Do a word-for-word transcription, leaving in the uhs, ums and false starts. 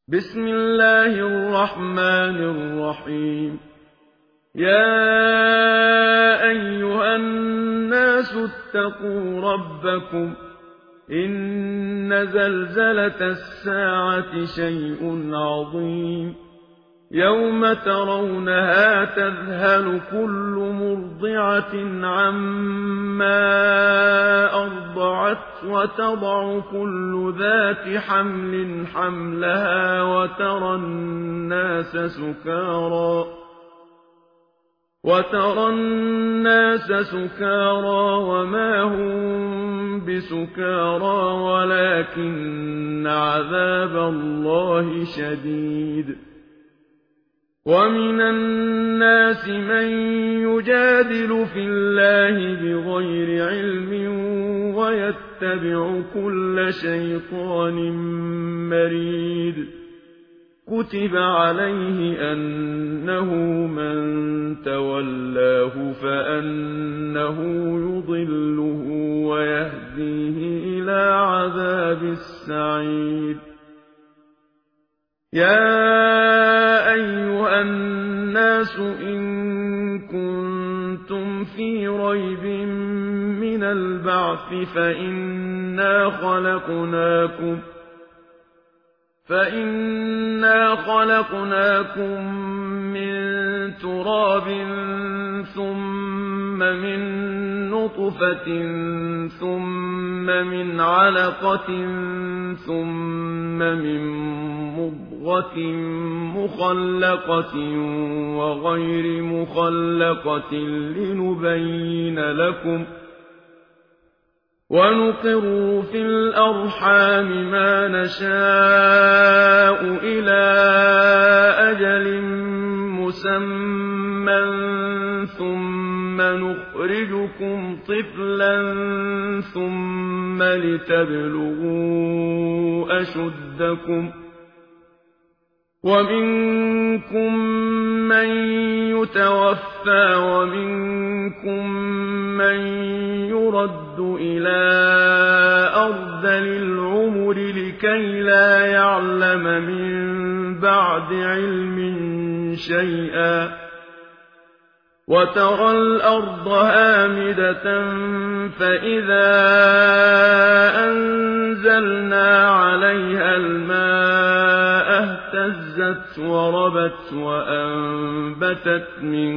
بسم الله الرحمن الرحيم. يا أيها الناس اتقوا ربكم إن زلزلة الساعة شيء عظيم يوم ترونها تذهل كل مرضعة عما أرضعت وتضع كل ذات حمل حملها وترى الناس سكارى وترى الناس سكارى وما هم بسكارى ولكن عذاب الله شديد. ومن الناس من يجادل في الله بغير علم ويتبع كل شيطان مريد. كتب عليه أنه من تولاه فأنه يضله ويهديه إلى عذاب السعير. يا أيها الناس إن كنتم في ريب من البعث فإنا خلقناكم فإنا خلقناكم من تراب ثم من نطفة ثم من علقة ثم من مضغة مخلقة وغير مخلقة لنبين لكم ونقر في الأرحام ما نشاء إلى أجل مسمى ثم نخرجكم طفلا ثم لتبلغوا أشدكم ومنكم من يتوفى ومنكم من يرد إلى أرذل العمر لكي لا يعلم من بعد علم شيئا. وترى الأرض هامدة فإذا أنزلنا عليها الماء اهتزت وربت وأنبتت من